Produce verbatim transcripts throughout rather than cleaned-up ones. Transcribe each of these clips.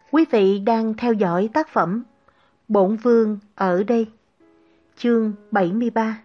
Quý vị đang theo dõi tác phẩm Bổn Vương ở đây, chương bảy mươi ba.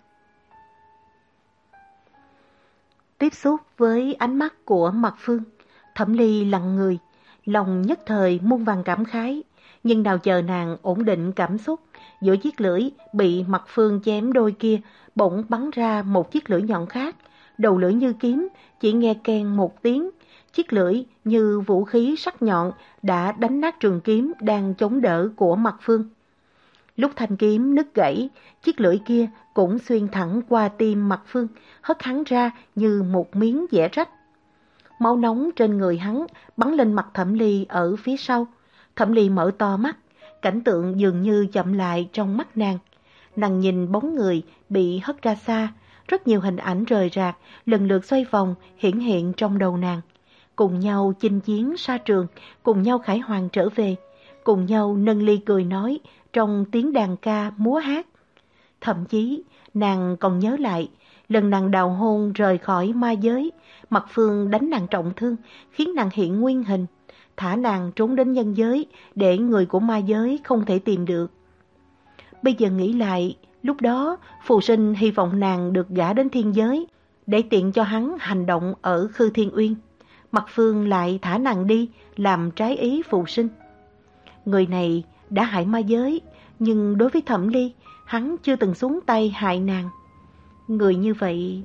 Tiếp xúc với ánh mắt của Mạc Phương, Thẩm Ly lặng người, lòng nhất thời muôn vàn cảm khái, nhưng nào chờ nàng ổn định cảm xúc, giữa chiếc lưỡi bị Mạc Phương chém đôi kia bỗng bắn ra một chiếc lưỡi nhọn khác, đầu lưỡi như kiếm, chỉ nghe keng một tiếng, chiếc lưỡi như vũ khí sắc nhọn đã đánh nát trường kiếm đang chống đỡ của Mạc Phương. Lúc thanh kiếm nứt gãy, chiếc lưỡi kia cũng xuyên thẳng qua tim Mạc Phương, hất hắn ra như một miếng dẻ rách. Máu nóng trên người hắn bắn lên mặt Thẩm Ly ở phía sau. Thẩm Ly mở to mắt, cảnh tượng dường như chậm lại trong mắt nàng. Nàng nhìn bóng người bị hất ra xa, rất nhiều hình ảnh rời rạc, lần lượt xoay vòng hiển hiện trong đầu nàng. Cùng nhau chinh chiến xa trường, cùng nhau khải hoàn trở về, cùng nhau nâng ly cười nói trong tiếng đàn ca múa hát. Thậm chí, nàng còn nhớ lại, lần nàng đào hôn rời khỏi ma giới, Mạc Phương đánh nàng trọng thương, khiến nàng hiện nguyên hình, thả nàng trốn đến nhân giới để người của ma giới không thể tìm được. Bây giờ nghĩ lại, lúc đó Phù Sinh hy vọng nàng được gả đến thiên giới, để tiện cho hắn hành động ở Khư Thiên Uyên. Mạc Phương lại thả nàng đi, làm trái ý Phù Sinh. Người này đã hại ma giới, nhưng đối với Thẩm Ly, hắn chưa từng xuống tay hại nàng. Người như vậy...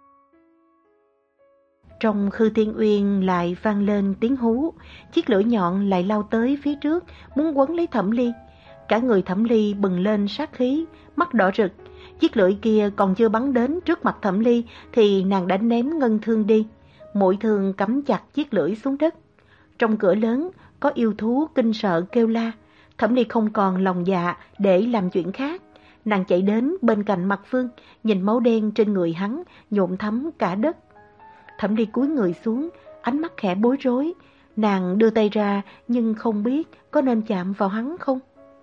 Trong Khư Thiên Uyên lại vang lên tiếng hú, chiếc lưỡi nhọn lại lao tới phía trước, muốn quấn lấy Thẩm Ly. Cả người Thẩm Ly bừng lên sát khí, mắt đỏ rực. Chiếc lưỡi kia còn chưa bắn đến trước mặt Thẩm Ly thì nàng đã ném ngân thương đi. Mũi thương cắm chặt chiếc lưỡi xuống đất. Trong cửa lớn có yêu thú kinh sợ kêu la. Thẩm Ly không còn lòng dạ để làm chuyện khác. Nàng chạy đến bên cạnh Mạc Phương, nhìn máu đen trên người hắn nhuộm thấm cả đất. Thẩm Ly cúi người xuống, ánh mắt khẽ bối rối. Nàng đưa tay ra nhưng không biết có nên chạm vào hắn không.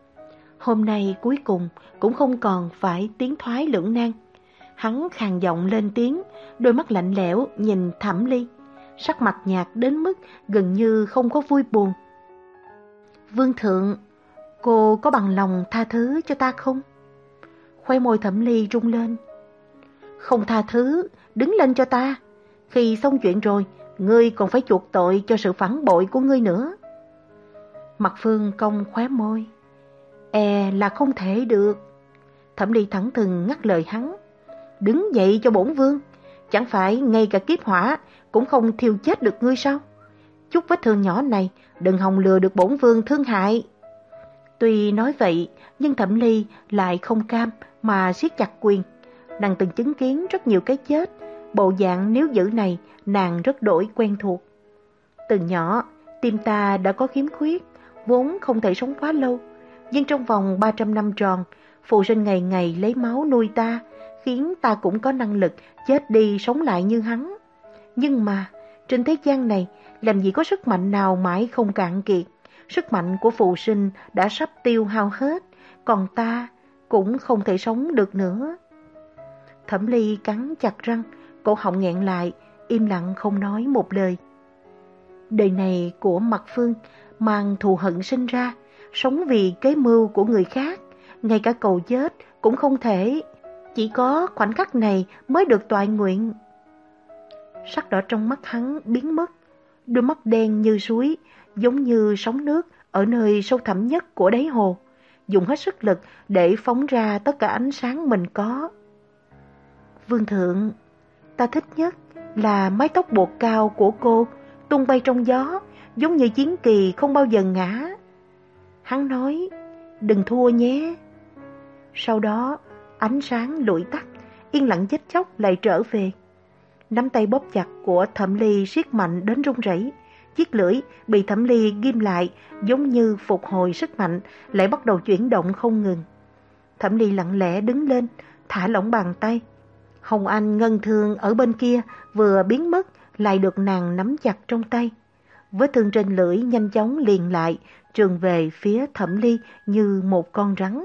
Hôm nay cuối cùng cũng không còn phải tiến thoái lưỡng nan. Hắn khàn giọng lên tiếng, đôi mắt lạnh lẽo nhìn Thẩm Ly, sắc mặt nhạt đến mức gần như không có vui buồn. Vương thượng, cô có bằng lòng tha thứ cho ta không? Khóe môi Thẩm Ly rung lên. Không tha thứ, đứng lên cho ta. Khi xong chuyện rồi, ngươi còn phải chuộc tội cho sự phản bội của ngươi nữa. Mạc Phương cong khóe môi. E là không thể được. Thẩm Ly thẳng thừng ngắt lời hắn. Đứng dậy cho bổn vương. Chẳng phải ngay cả kiếp hỏa cũng không thiêu chết được ngươi sao? Chút vết thương nhỏ này đừng hòng lừa được bổn vương thương hại. Tuy nói vậy, nhưng Thẩm Ly lại không cam mà siết chặt quyền. Nàng từng chứng kiến rất nhiều cái chết, bộ dạng níu giữ này nàng rất đổi quen thuộc. Từ nhỏ, tim ta đã có khiếm khuyết, vốn không thể sống quá lâu. Nhưng trong vòng ba trăm năm tròn, Phù Sinh ngày ngày lấy máu nuôi ta, khiến ta cũng có năng lực chết đi sống lại như hắn. Nhưng mà, trên thế gian này, làm gì có sức mạnh nào mãi không cạn kiệt. Sức mạnh của Phù Sinh đã sắp tiêu hao hết, còn ta cũng không thể sống được nữa. Thẩm Ly cắn chặt răng, cổ họng nghẹn lại, im lặng không nói một lời. Đời này của Mạc Phương mang thù hận sinh ra, sống vì kế mưu của người khác, ngay cả cầu chết cũng không thể. Chỉ có khoảnh khắc này mới được toại nguyện. Sắc đỏ trong mắt hắn biến mất, đôi mắt đen như suối, giống như sóng nước ở nơi sâu thẳm nhất của đáy hồ, dùng hết sức lực để phóng ra tất cả ánh sáng mình có. Vương thượng, ta thích nhất là mái tóc buộc cao của cô tung bay trong gió, giống như chiến kỳ không bao giờ ngã. Hắn nói, đừng thua nhé. Sau đó, ánh sáng lụi tắt, yên lặng chết chóc lại trở về. Nắm tay bóp chặt của Thẩm Ly siết mạnh đến run rẩy. Chiếc lưỡi bị Thẩm Ly ghim lại, giống như phục hồi sức mạnh, lại bắt đầu chuyển động không ngừng. Thẩm Ly lặng lẽ đứng lên, thả lỏng bàn tay. Hồng Anh ngân thương ở bên kia vừa biến mất, lại được nàng nắm chặt trong tay. Vết thương trên lưỡi nhanh chóng liền lại, trường về phía Thẩm Ly như một con rắn.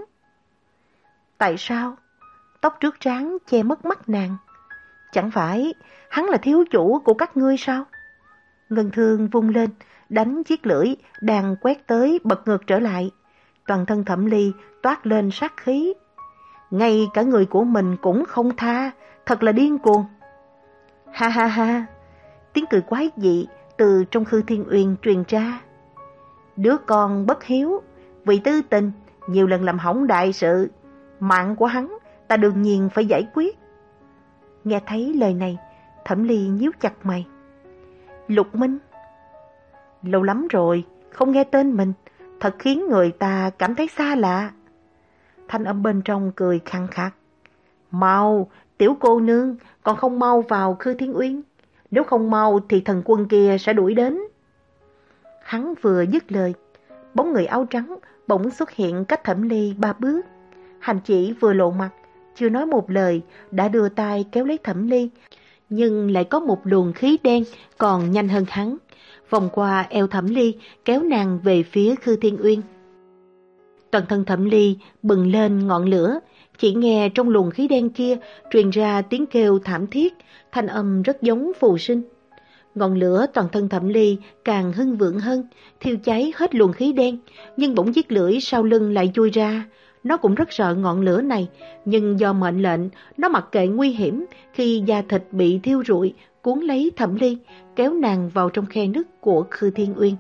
Tại sao? Tóc trước trán che mất mắt nàng. Chẳng phải hắn là thiếu chủ của các ngươi sao? Ngân thương vung lên, đánh chiếc lưỡi đang quét tới bật ngược trở lại. Toàn thân Thẩm Ly toát lên sát khí. Ngay cả người của mình cũng không tha, thật là điên cuồng. Ha ha ha, tiếng cười quái dị từ trong Khư Thiên Uyên truyền ra. Đứa con bất hiếu, vì tư tình, nhiều lần làm hỏng đại sự. Mạng của hắn ta đương nhiên phải giải quyết. Nghe thấy lời này, Thẩm Ly nhíu chặt mày. Lục Minh? Lâu lắm rồi, không nghe tên mình, thật khiến người ta cảm thấy xa lạ. Thanh âm bên trong cười khăng khắc. Mau, tiểu cô nương, còn không mau vào Khư Thiên Uyên. Nếu không mau thì thần quân kia sẽ đuổi đến. Hắn vừa dứt lời, bóng người áo trắng bỗng xuất hiện cách Thẩm Ly ba bước. Hành Chỉ vừa lộ mặt, chưa nói một lời, đã đưa tay kéo lấy Thẩm Ly, nhưng lại có một luồng khí đen còn nhanh hơn hắn, vòng qua eo Thẩm Ly, kéo nàng về phía Khư Thiên Uyên. Toàn thân Thẩm Ly bừng lên ngọn lửa, chỉ nghe trong luồng khí đen kia truyền ra tiếng kêu thảm thiết, thanh âm rất giống phù sinh. Ngọn lửa toàn thân Thẩm Ly càng hưng vượng hơn, thiêu cháy hết luồng khí đen, nhưng bỗng chiếc lưỡi sau lưng lại chui ra. Nó cũng rất sợ ngọn lửa này, nhưng do mệnh lệnh, nó mặc kệ nguy hiểm khi da thịt bị thiêu rụi, cuốn lấy Thẩm Ly, kéo nàng vào trong khe nứt của Khư Thiên Uyên.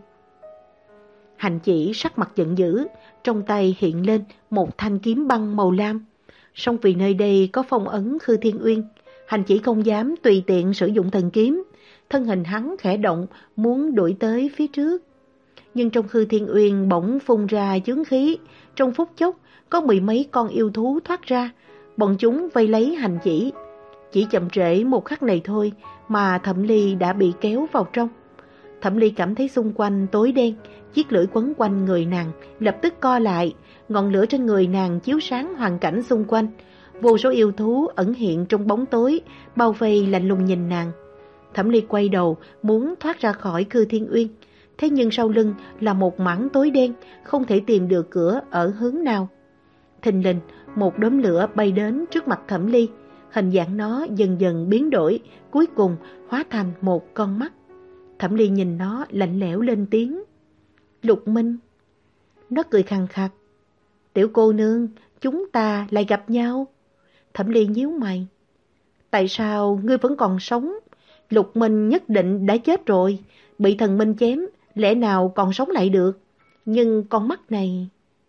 Hành Chỉ sắc mặt giận dữ, trong tay hiện lên một thanh kiếm băng màu lam. Song vì nơi đây có phong ấn Khư Thiên Uyên, Hành Chỉ không dám tùy tiện sử dụng thần kiếm. Thân hình hắn khẽ động, muốn đuổi tới phía trước. Nhưng trong Khư Thiên Uyên bỗng phun ra chướng khí, trong phút chốc có mười mấy con yêu thú thoát ra, bọn chúng vây lấy Hành Chỉ. Chỉ chậm trễ một khắc này thôi mà Thẩm Ly đã bị kéo vào trong. Thẩm Ly cảm thấy xung quanh tối đen, chiếc lưỡi quấn quanh người nàng lập tức co lại, ngọn lửa trên người nàng chiếu sáng hoàn cảnh xung quanh. Vô số yêu thú ẩn hiện trong bóng tối, bao vây lạnh lùng nhìn nàng. Thẩm Ly quay đầu muốn thoát ra khỏi Khư Thiên Uyên, thế nhưng sau lưng là một mảng tối đen, không thể tìm được cửa ở hướng nào. Thình lình, một đốm lửa bay đến trước mặt Thẩm Ly, hình dạng nó dần dần biến đổi, cuối cùng hóa thành một con mắt. Thẩm Ly nhìn nó lạnh lẽo lên tiếng. Lục Minh. Nó cười khàn khặt. Tiểu cô nương, chúng ta lại gặp nhau. Thẩm Ly nhíu mày. Tại sao ngươi vẫn còn sống? Lục Minh nhất định đã chết rồi, bị thần minh chém, lẽ nào còn sống lại được? Nhưng con mắt này...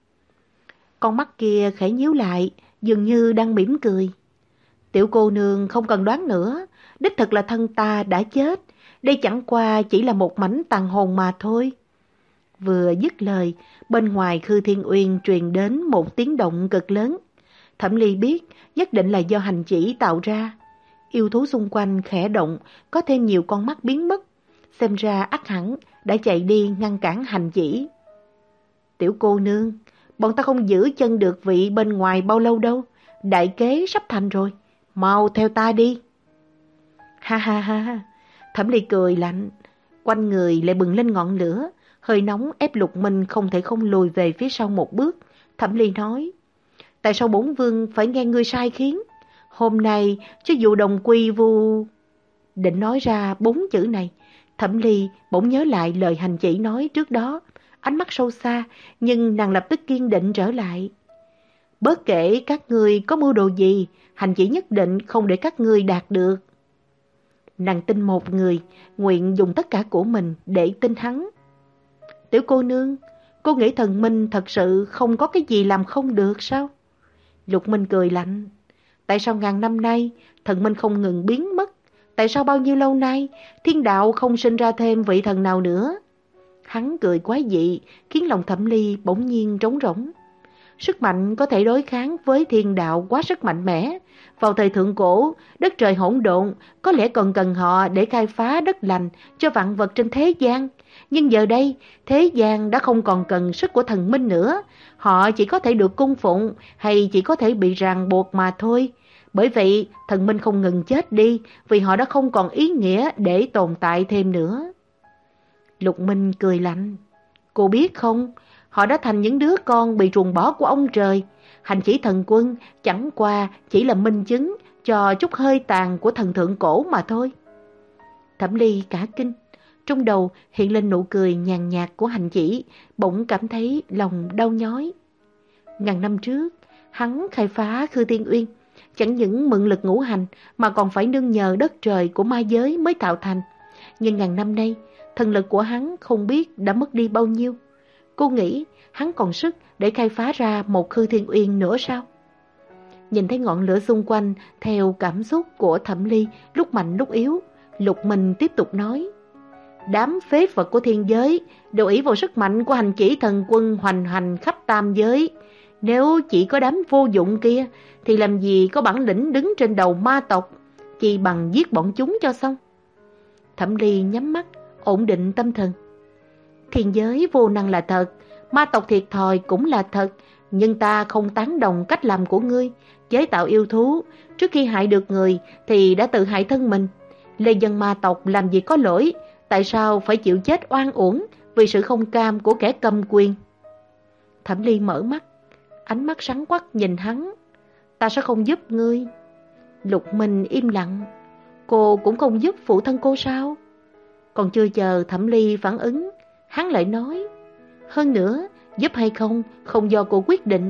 Con mắt kia khẽ nhíu lại, dường như đang mỉm cười. Tiểu cô nương không cần đoán nữa, đích thực là thân ta đã chết, đây chẳng qua chỉ là một mảnh tàn hồn mà thôi. Vừa dứt lời, bên ngoài Khư Thiên Uyên truyền đến một tiếng động cực lớn. Thẩm Ly biết nhất định là do Hành Chỉ tạo ra. Yêu thú xung quanh khẽ động, có thêm nhiều con mắt biến mất. Xem ra ắt hẳn đã chạy đi ngăn cản Hành Chỉ. Tiểu cô nương, bọn ta không giữ chân được vị bên ngoài bao lâu đâu. Đại kế sắp thành rồi, mau theo ta đi. Ha ha ha, Thẩm Ly cười lạnh, quanh người lại bừng lên ngọn lửa, hơi nóng ép Lục Minh không thể không lùi về phía sau một bước. Thẩm Ly nói, tại sao bổn vương phải nghe ngươi sai khiến? Hôm nay, cho dù đồng quy vu... Định nói ra bốn chữ này, Thẩm Ly bỗng nhớ lại lời Hành Chỉ nói trước đó, ánh mắt sâu xa, nhưng nàng lập tức kiên định trở lại. Bất kể các ngươi có mưu đồ gì, Hành Chỉ nhất định không để các ngươi đạt được. Nàng tin một người, nguyện dùng tất cả của mình để tin hắn. Tiểu cô nương, cô nghĩ thần minh thật sự không có cái gì làm không được sao? Lục Minh cười lạnh. Tại sao ngàn năm nay thần minh không ngừng biến mất? Tại sao bao nhiêu lâu nay thiên đạo không sinh ra thêm vị thần nào nữa? Hắn cười quái dị, khiến lòng Thẩm Ly bỗng nhiên trống rỗng. Sức mạnh có thể đối kháng với thiên đạo quá sức mạnh mẽ. Vào thời thượng cổ, đất trời hỗn độn, có lẽ còn cần họ để khai phá đất lành cho vạn vật trên thế gian. Nhưng giờ đây, thế gian đã không còn cần sức của thần minh nữa. Họ chỉ có thể được cung phụng hay chỉ có thể bị ràng buộc mà thôi. Bởi vậy, thần minh không ngừng chết đi vì họ đã không còn ý nghĩa để tồn tại thêm nữa. Lục Minh cười lạnh. Cô biết không, họ đã thành những đứa con bị ruồng bỏ của ông trời. Hành Chỉ thần quân chẳng qua chỉ là minh chứng cho chút hơi tàn của thần thượng cổ mà thôi. Thẩm Ly cả kinh, Trong đầu hiện lên nụ cười nhàn nhạt của Hành Chỉ, bỗng cảm thấy lòng đau nhói. Ngàn năm trước, hắn khai phá Khư Thiên Uyên, chẳng những mượn lực ngũ hành mà còn phải nương nhờ đất trời của ma giới mới tạo thành. Nhưng ngàn năm nay, thần lực của hắn không biết đã mất đi bao nhiêu. Cô nghĩ hắn còn sức để khai phá ra một Khư Thiên Uyên nữa sao? Nhìn thấy ngọn lửa xung quanh theo cảm xúc của Thẩm Ly lúc mạnh lúc yếu, Lục Minh tiếp tục nói: đám phế vật của thiên giới đều ỷ vào sức mạnh của Hành Chỉ thần quân hoành hành khắp tam giới. Nếu chỉ có đám vô dụng kia thì làm gì có bản lĩnh đứng trên đầu ma tộc, chỉ bằng giết bọn chúng cho xong. Thẩm Ly nhắm mắt, ổn định tâm thần. Thiên giới vô năng là thật, ma tộc thiệt thòi cũng là thật, nhưng ta không tán đồng cách làm của ngươi, chế tạo yêu thú, trước khi hại được người thì đã tự hại thân mình. Lê dân ma tộc làm gì có lỗi, tại sao phải chịu chết oan uổng vì sự không cam của kẻ cầm quyền? Thẩm Ly mở mắt, ánh mắt sáng quắc nhìn hắn. Ta sẽ không giúp ngươi. Lục Minh im lặng. Cô cũng không giúp phụ thân cô sao? Còn chưa chờ Thẩm Ly phản ứng, hắn lại nói: hơn nữa, giúp hay không, không do cô quyết định.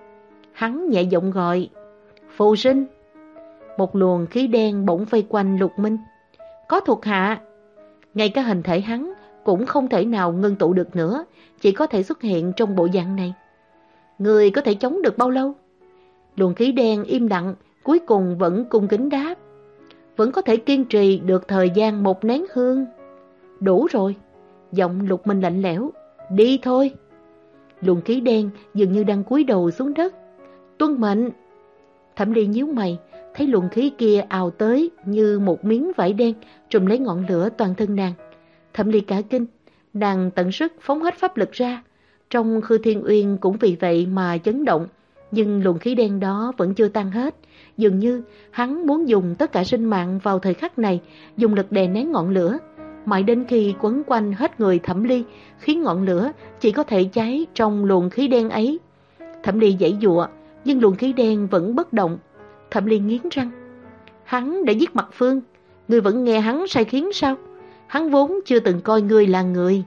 Hắn nhẹ giọng gọi: phụ sinh. Một luồng khí đen bỗng vây quanh Lục Minh. Có thuộc hạ. Ngay cả hình thể hắn cũng không thể nào ngưng tụ được nữa, chỉ có thể xuất hiện trong bộ dạng này. Người có thể chống được bao lâu? Luồng khí đen im lặng, cuối cùng vẫn cung kính đáp: vẫn có thể kiên trì được thời gian một nén hương. Đủ rồi. Giọng Lục Minh lạnh lẽo: đi thôi. Luồng khí đen dường như đang cúi đầu xuống đất. Tuân mệnh. Thẩm Ly nhíu mày, thấy luồng khí kia ào tới như một miếng vải đen trùm lấy ngọn lửa toàn thân nàng. Thẩm Ly cả kinh, nàng tận sức phóng hết pháp lực ra. Trong Khư Thiên Uyên cũng vì vậy mà chấn động, nhưng luồng khí đen đó vẫn chưa tan hết. Dường như hắn muốn dùng tất cả sinh mạng vào thời khắc này, dùng lực đè nén ngọn lửa, mãi đến khi quấn quanh hết người Thẩm Ly, khiến ngọn lửa chỉ có thể cháy trong luồng khí đen ấy. Thẩm Ly giãy giụa, nhưng luồng khí đen vẫn bất động. Thẩm Ly nghiến răng: hắn đã giết Mặt Phương, ngươi vẫn nghe hắn sai khiến sao? Hắn vốn chưa từng coi ngươi là người.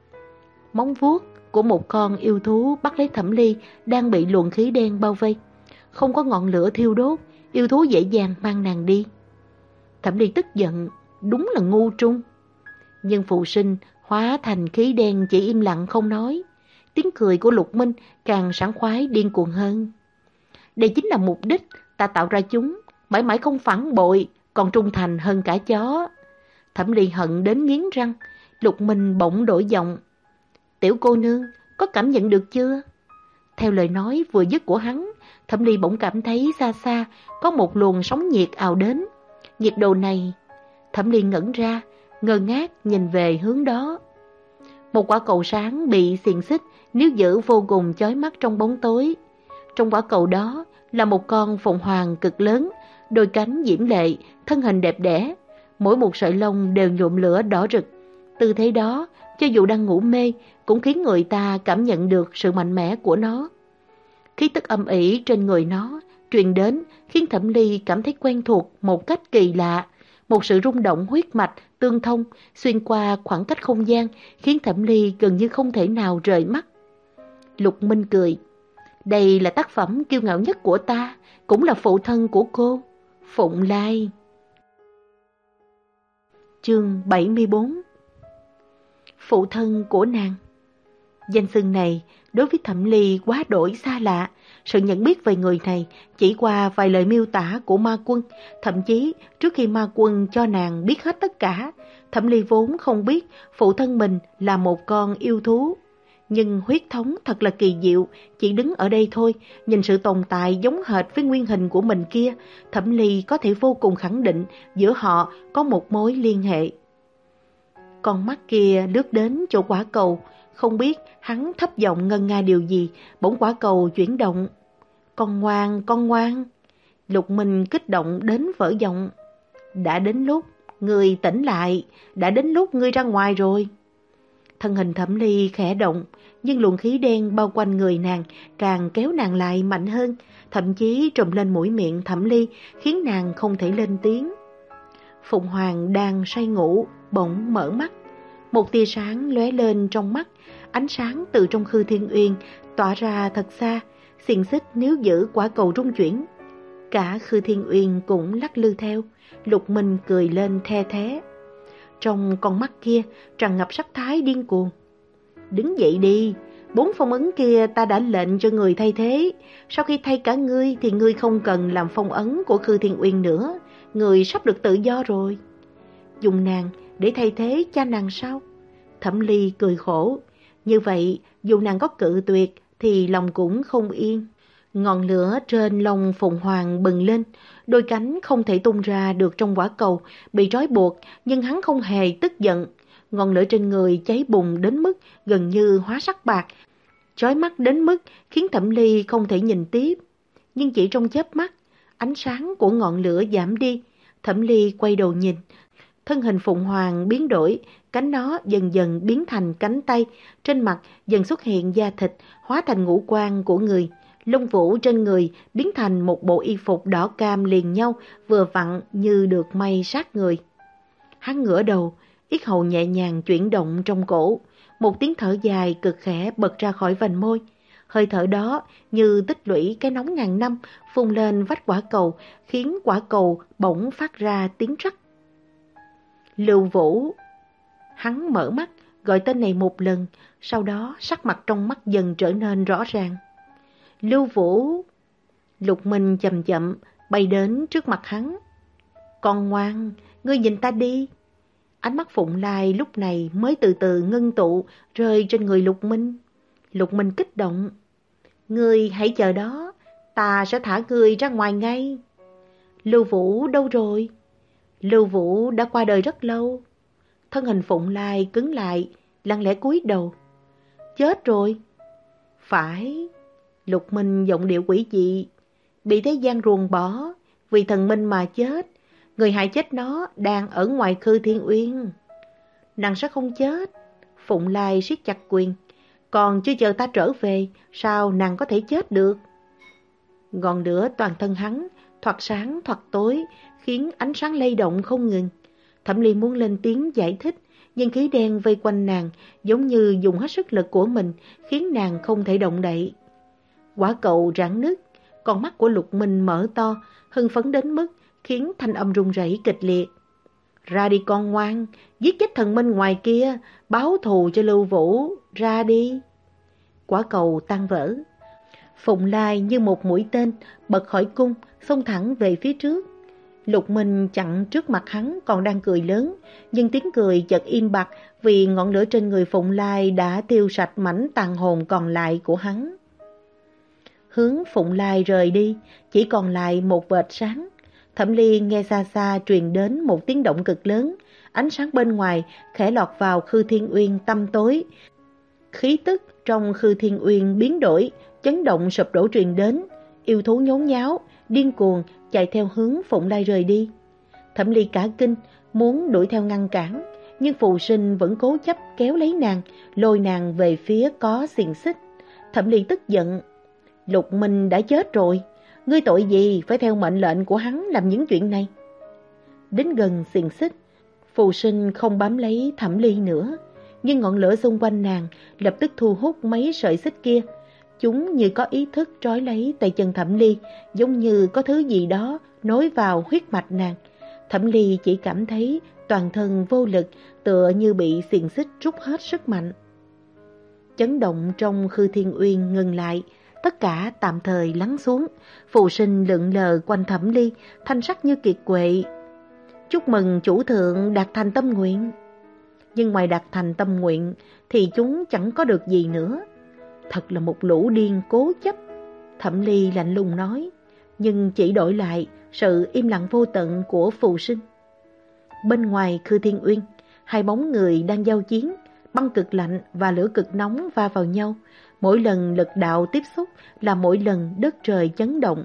Móng vuốt của một con yêu thú bắt lấy Thẩm Ly đang bị luồng khí đen bao vây. Không có ngọn lửa thiêu đốt, yêu thú dễ dàng mang nàng đi. Thẩm Ly tức giận, đúng là ngu trung. Nhưng phụ sinh hóa thành khí đen chỉ im lặng không nói. Tiếng cười của Lục Minh càng sảng khoái điên cuồng hơn. Đây chính là mục đích ta tạo ra chúng, mãi mãi không phản bội, còn trung thành hơn cả chó. Thẩm Ly hận đến nghiến răng. Lục Minh bỗng đổi giọng: tiểu cô nương, có cảm nhận được chưa? Theo lời nói vừa dứt của hắn, Thẩm Ly bỗng cảm thấy xa xa có một luồng sóng nhiệt ào đến. Nhiệt độ này... Thẩm Ly ngẩn ra, ngơ ngác nhìn về hướng đó. Một quả cầu sáng bị xiềng xích níu giữ vô cùng chói mắt trong bóng tối. Trong quả cầu đó là một con phượng hoàng cực lớn, đôi cánh diễm lệ, thân hình đẹp đẽ, mỗi một sợi lông đều nhuộm lửa đỏ rực. Tư thế đó, cho dù đang ngủ mê, cũng khiến người ta cảm nhận được sự mạnh mẽ của nó. Khí tức âm ỉ trên người nó truyền đến khiến Thẩm Ly cảm thấy quen thuộc một cách kỳ lạ. Một sự rung động huyết mạch, tương thông, xuyên qua khoảng cách không gian, khiến Thẩm Ly gần như không thể nào rời mắt. Lục Minh cười: đây là tác phẩm kiêu ngạo nhất của ta, cũng là phụ thân của cô, Phụng Lai. Chương bảy mươi bốn. Phụ thân của nàng. Danh xưng này đối với Thẩm Ly quá đổi xa lạ. Sự nhận biết về người này chỉ qua vài lời miêu tả của Ma Quân. Thậm chí trước khi Ma Quân cho nàng biết hết tất cả, Thẩm Ly vốn không biết phụ thân mình là một con yêu thú. Nhưng huyết thống thật là kỳ diệu, chỉ đứng ở đây thôi, nhìn sự tồn tại giống hệt với nguyên hình của mình kia, Thẩm Ly có thể vô cùng khẳng định giữa họ có một mối liên hệ. Con mắt kia lướt đến chỗ quả cầu, không biết hắn thấp giọng ngân nga điều gì, bỗng quả cầu chuyển động. Con ngoan, con ngoan. Lục Minh kích động đến vỡ giọng. Đã đến lúc ngươi tỉnh lại, đã đến lúc ngươi ra ngoài rồi. Thân hình Thẩm Ly khẽ động, nhưng luồng khí đen bao quanh người nàng càng kéo nàng lại mạnh hơn, thậm chí trùm lên mũi miệng Thẩm Ly, khiến nàng không thể lên tiếng. Phụng Hoàng đang say ngủ, bỗng mở mắt. Một tia sáng lóe lên trong mắt, ánh sáng từ trong Khư Thiên Uyên tỏa ra thật xa, xiềng xích níu giữ quả cầu rung chuyển. Cả Khư Thiên Uyên cũng lắc lư theo, Lục Minh cười lên the thé. Trong con mắt kia tràn ngập sắc thái điên cuồng. Đứng dậy đi, bốn phong ấn kia ta đã lệnh cho người thay thế. Sau khi thay cả ngươi thì ngươi không cần làm phong ấn của Khư Thiên Uyên nữa. Ngươi sắp được tự do rồi. Dùng nàng để thay thế cha nàng sao? Thẩm Ly cười khổ. Như vậy, dù nàng có cự tuyệt thì lòng cũng không yên. Ngọn lửa trên lông phụng hoàng bừng lên, đôi cánh không thể tung ra được trong quả cầu, bị trói buộc, nhưng hắn không hề tức giận. Ngọn lửa trên người cháy bùng đến mức gần như hóa sắc bạc, chói mắt đến mức khiến Thẩm Ly không thể nhìn tiếp. Nhưng chỉ trong chớp mắt, ánh sáng của ngọn lửa giảm đi. Thẩm Ly quay đầu nhìn, thân hình phụng hoàng biến đổi, cánh nó dần dần biến thành cánh tay, trên mặt dần xuất hiện da thịt, hóa thành ngũ quan của người. Lông vũ trên người biến thành một bộ y phục đỏ cam liền nhau, vừa vặn như được may sát người. Hắn ngửa đầu, yết hầu nhẹ nhàng chuyển động trong cổ, một tiếng thở dài cực khẽ bật ra khỏi vành môi. Hơi thở đó như tích lũy cái nóng ngàn năm, phun lên vách quả cầu, khiến quả cầu bỗng phát ra tiếng rắc. Lưu Vũ. Hắn mở mắt, gọi tên này một lần, sau đó sắc mặt trong mắt dần trở nên rõ ràng. Lưu Vũ. Lục Minh chậm chậm bay đến trước mặt hắn. Con ngoan, ngươi nhìn ta đi. Ánh mắt Phụng Lai lúc này mới từ từ ngưng tụ, rơi trên người Lục Minh. Lục Minh kích động. Ngươi hãy chờ đó, ta sẽ thả ngươi ra ngoài ngay. Lưu Vũ đâu rồi? Lưu Vũ đã qua đời rất lâu. Thân hình Phụng Lai cứng lại, lặng lẽ cúi đầu. Chết rồi. Phải. Lục Minh giọng điệu quỷ dị. Bị thế gian ruồng bỏ, vì thần minh mà chết. Người hại chết nó đang ở ngoài Khư Thiên Uyên. Nàng sẽ không chết. Phụng Lai siết chặt quyền. Còn chưa chờ ta trở về, sao nàng có thể chết được? Ngọn lửa toàn thân hắn, thoạt sáng thoạt tối, khiến ánh sáng lay động không ngừng. Thẩm Ly muốn lên tiếng giải thích, nhưng khí đen vây quanh nàng giống như dùng hết sức lực của mình, khiến nàng không thể động đậy. Quả cầu rạn nứt, con mắt của Lục Minh mở to, hưng phấn đến mức khiến thanh âm rung rẩy kịch liệt. Ra đi con ngoan, giết chết thần minh ngoài kia, báo thù cho Lưu Vũ, ra đi. Quả cầu tan vỡ. Phụng Lai như một mũi tên, bật khỏi cung, xông thẳng về phía trước. Lục Minh chặn trước mặt hắn còn đang cười lớn, nhưng tiếng cười chợt im bặt vì ngọn lửa trên người Phụng Lai đã tiêu sạch mảnh tàn hồn còn lại của hắn. Hướng Phụng Lai rời đi, chỉ còn lại một vệt sáng. Thẩm Ly nghe xa xa truyền đến một tiếng động cực lớn, ánh sáng bên ngoài khẽ lọt vào Khư Thiên Uyên tăm tối. Khí tức trong Khư Thiên Uyên biến đổi, chấn động sụp đổ truyền đến, yêu thú nhốn nháo, điên cuồng chạy theo hướng Phụng Lai rời đi. Thẩm Ly cả kinh, muốn đuổi theo ngăn cản, nhưng Phù Sinh vẫn cố chấp kéo lấy nàng, lôi nàng về phía có xiềng xích. Thẩm Ly tức giận. Lục Minh đã chết rồi, ngươi tội gì phải theo mệnh lệnh của hắn làm những chuyện này? Đến gần xiềng xích, Phù Sinh không bám lấy Thẩm Ly nữa, nhưng ngọn lửa xung quanh nàng lập tức thu hút mấy sợi xích kia. Chúng như có ý thức trói lấy tay chân Thẩm Ly, giống như có thứ gì đó nối vào huyết mạch nàng. Thẩm Ly chỉ cảm thấy toàn thân vô lực, tựa như bị xiềng xích rút hết sức mạnh. Chấn động trong Khư Thiên Uyên ngừng lại, tất cả tạm thời lắng xuống. Phù Sinh lượn lờ quanh Thẩm Ly, thanh sắc như kiệt quệ. Chúc mừng chủ thượng đạt thành tâm nguyện. Nhưng ngoài đạt thành tâm nguyện thì chúng chẳng có được gì nữa. Thật là một lũ điên cố chấp. Thẩm Ly lạnh lùng nói, nhưng chỉ đổi lại sự im lặng vô tận của Phù Sinh. Bên ngoài Khư Thiên Uyên, hai bóng người đang giao chiến, băng cực lạnh và lửa cực nóng va vào nhau. Mỗi lần lực đạo tiếp xúc là mỗi lần đất trời chấn động.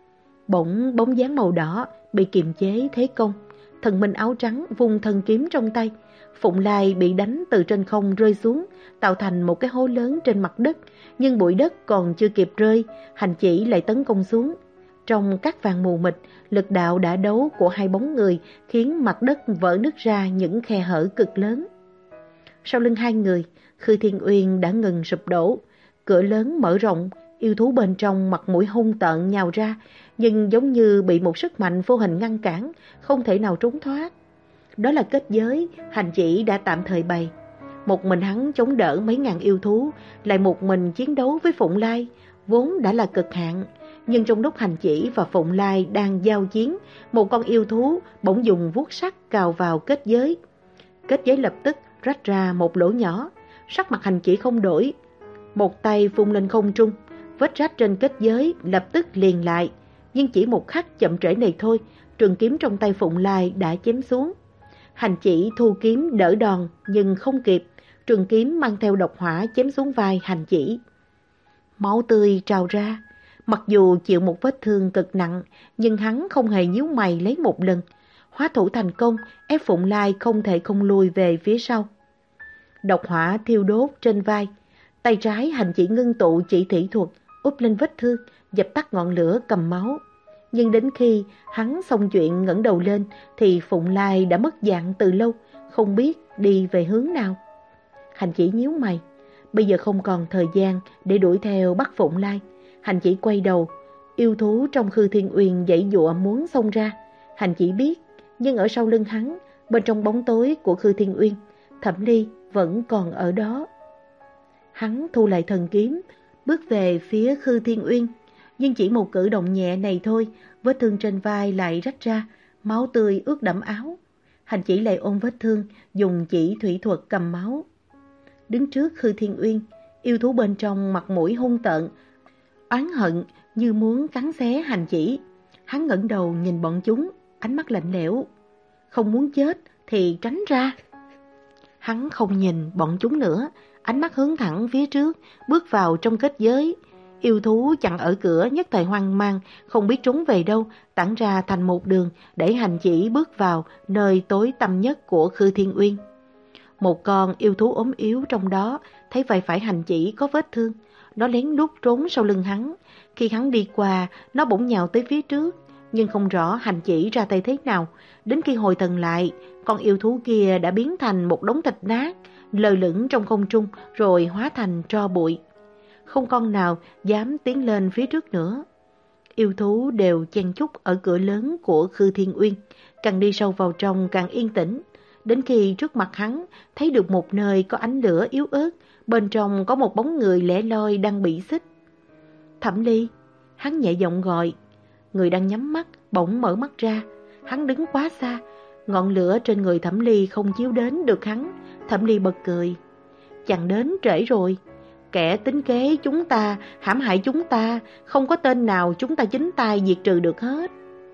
Bỗng bóng dáng màu đỏ bị kiềm chế thế công. Thần minh áo trắng vung thân kiếm trong tay. Phụng Lai bị đánh từ trên không rơi xuống, tạo thành một cái hố lớn trên mặt đất. Nhưng bụi đất còn chưa kịp rơi, hành chỉ lại tấn công xuống. Trong các vàng mù mịt, lực đạo đả đấu của hai bóng người khiến mặt đất vỡ nứt ra những khe hở cực lớn. Sau lưng hai người, Khư Thiên Uyên đã ngừng sụp đổ. Cửa lớn mở rộng, yêu thú bên trong mặt mũi hung tợn nhào ra, nhưng giống như bị một sức mạnh vô hình ngăn cản, không thể nào trốn thoát. Đó là kết giới, Hành Chỉ đã tạm thời bày. Một mình hắn chống đỡ mấy ngàn yêu thú, lại một mình chiến đấu với Phụng Lai, vốn đã là cực hạn. Nhưng trong lúc Hành Chỉ và Phụng Lai đang giao chiến, một con yêu thú bỗng dùng vuốt sắt cào vào kết giới. Kết giới lập tức rách ra một lỗ nhỏ, sắc mặt Hành Chỉ không đổi. Một tay vung lên không trung, vết rách trên kết giới lập tức liền lại. Nhưng chỉ một khắc chậm trễ này thôi, trường kiếm trong tay Phụng Lai đã chém xuống. Hành Chỉ thu kiếm đỡ đòn nhưng không kịp, trường kiếm mang theo độc hỏa chém xuống vai Hành Chỉ. Máu tươi trào ra, mặc dù chịu một vết thương cực nặng, nhưng hắn không hề nhíu mày lấy một lần. Hóa thủ thành công, ép Phụng Lai không thể không lùi về phía sau. Độc hỏa thiêu đốt trên vai, tay trái Hành Chỉ ngưng tụ chỉ thủy thuật, úp lên vết thương, dập tắt ngọn lửa cầm máu. Nhưng đến khi hắn xong chuyện ngẩng đầu lên thì Phụng Lai đã mất dạng từ lâu, không biết đi về hướng nào. Hành Chỉ nhíu mày, bây giờ không còn thời gian để đuổi theo bắt Phụng Lai. Hành Chỉ quay đầu, yêu thú trong Khư Thiên Uyên giãy giụa muốn xông ra. Hành Chỉ biết, nhưng ở sau lưng hắn, bên trong bóng tối của Khư Thiên Uyên, Thẩm Ly vẫn còn ở đó. Hắn thu lại thần kiếm, bước về phía Khư Thiên Uyên. Nhưng chỉ một cử động nhẹ này thôi, vết thương trên vai lại rách ra, máu tươi ướt đẫm áo. Hành Chỉ lại ôm vết thương, dùng chỉ thủy thuật cầm máu. Đứng trước Khư Thiên Uyên, yêu thú bên trong mặt mũi hung tợn, oán hận như muốn cắn xé Hành Chỉ. Hắn ngẩng đầu nhìn bọn chúng, ánh mắt lạnh lẽo. Không muốn chết thì tránh ra. Hắn không nhìn bọn chúng nữa, ánh mắt hướng thẳng phía trước, bước vào trong kết giới. Yêu thú chặn ở cửa nhất thời hoang mang, không biết trốn về đâu, tản ra thành một đường để Hành Chỉ bước vào nơi tối tăm nhất của Khư Thiên Uyên. Một con yêu thú ốm yếu trong đó thấy vai phải Hành Chỉ có vết thương, nó lén lút trốn sau lưng hắn. Khi hắn đi qua, nó bỗng nhào tới phía trước, nhưng không rõ Hành Chỉ ra tay thế nào. Đến khi hồi thần lại, con yêu thú kia đã biến thành một đống thịt nát, lơ lửng trong không trung rồi hóa thành tro bụi. Không con nào dám tiến lên phía trước nữa. Yêu thú đều chen chúc ở cửa lớn của Khư Thiên Uyên, càng đi sâu vào trong càng yên tĩnh. Đến khi trước mặt hắn thấy được một nơi có ánh lửa yếu ớt, bên trong có một bóng người lẻ loi đang bị xích. Thẩm Ly, hắn nhẹ giọng gọi. Người đang nhắm mắt bỗng mở mắt ra. Hắn đứng quá xa, ngọn lửa trên người Thẩm Ly không chiếu đến được hắn. Thẩm Ly bật cười. Chàng đến trễ rồi. Kẻ tính kế chúng ta, hãm hại chúng ta, không có tên nào chúng ta chính tay diệt trừ được hết.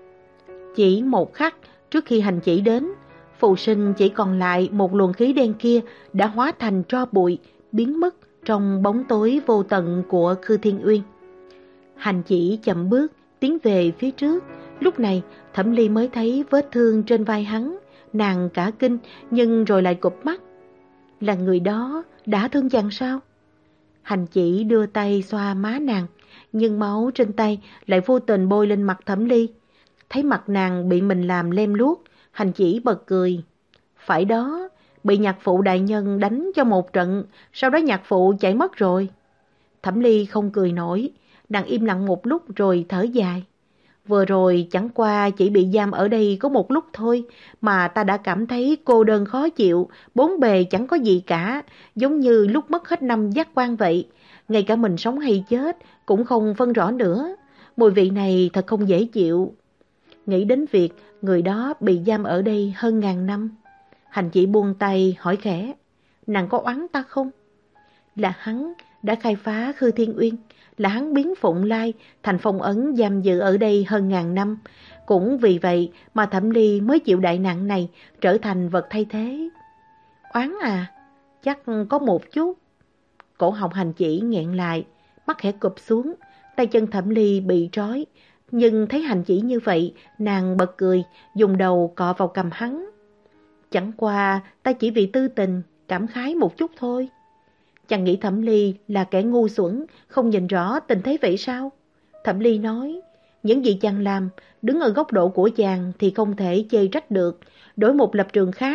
Chỉ một khắc trước khi Hành Chỉ đến, phù sinh chỉ còn lại một luồng khí đen kia đã hóa thành tro bụi, biến mất trong bóng tối vô tận của Khư Thiên Uyên. Hành Chỉ chậm bước tiến về phía trước. Lúc này Thẩm Ly mới thấy vết thương trên vai hắn. Nàng cả kinh nhưng rồi lại cụp mắt. Là người đó đã thương chàng sao? Hành Chỉ đưa tay xoa má nàng, nhưng máu trên tay lại vô tình bôi lên mặt Thẩm Ly. Thấy mặt nàng bị mình làm lem luốc, Hành Chỉ bật cười. Phải đó, bị nhạc phụ đại nhân đánh cho một trận, sau đó nhạc phụ chạy mất rồi. Thẩm Ly không cười nổi, nàng im lặng một lúc rồi thở dài. Vừa rồi chẳng qua chỉ bị giam ở đây có một lúc thôi, mà ta đã cảm thấy cô đơn khó chịu, bốn bề chẳng có gì cả, giống như lúc mất hết năm giác quan vậy. Ngay cả mình sống hay chết cũng không phân rõ nữa. Mùi vị này thật không dễ chịu. Nghĩ đến việc người đó bị giam ở đây hơn ngàn năm, Hành Chỉ buông tay hỏi khẽ. Nàng có oán ta không? Là hắn đã khai phá Khư Thiên Uyên, là hắn biến Phụng Lai thành phong ấn giam giữ ở đây hơn ngàn năm. Cũng vì vậy mà Thẩm Ly mới chịu đại nạn này, trở thành vật thay thế. Oán à? Chắc có một chút. Cổ họng Hành Chỉ nghẹn lại, mắt khẽ cụp xuống, tay chân Thẩm Ly bị trói. Nhưng thấy Hành Chỉ như vậy, nàng bật cười, dùng đầu cọ vào cằm hắn. Chẳng qua ta chỉ vì tư tình, cảm khái một chút thôi. Chàng nghĩ Thẩm Ly là kẻ ngu xuẩn, không nhìn rõ tình thế vậy sao? Thẩm Ly nói, những gì chàng làm, đứng ở góc độ của chàng thì không thể chê trách được. Đổi một lập trường khác,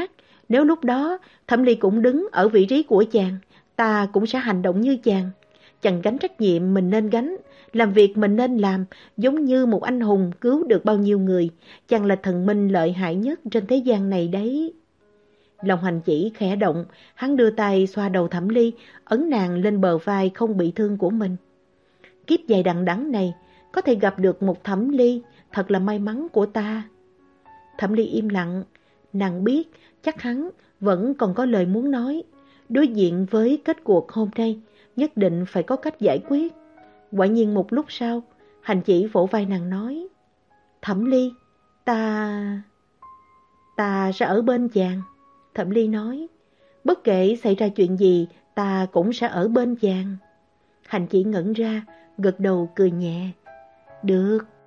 Nếu lúc đó Thẩm Ly cũng đứng ở vị trí của chàng, ta cũng sẽ hành động như chàng. Chàng gánh trách nhiệm mình nên gánh, làm việc mình nên làm, giống như một anh hùng cứu được bao nhiêu người. Chàng là thần minh lợi hại nhất trên thế gian này đấy. Lòng Hành Chỉ khẽ động, hắn đưa tay xoa đầu Thẩm Ly, ấn nàng lên bờ vai không bị thương của mình. Kiếp dài đằng đẵng này, có thể gặp được một Thẩm Ly, thật là may mắn của ta. Thẩm Ly im lặng, nàng biết chắc hắn vẫn còn có lời muốn nói. Đối diện với kết cuộc hôm nay, nhất định phải có cách giải quyết. Quả nhiên một lúc sau, Hành Chỉ vỗ vai nàng nói, Thẩm Ly, ta... ta sẽ ở bên chàng. Thẩm Ly nói, bất kể xảy ra chuyện gì, ta cũng sẽ ở bên chàng. Hành Chỉ ngẩn ra, gật đầu cười nhẹ. Được.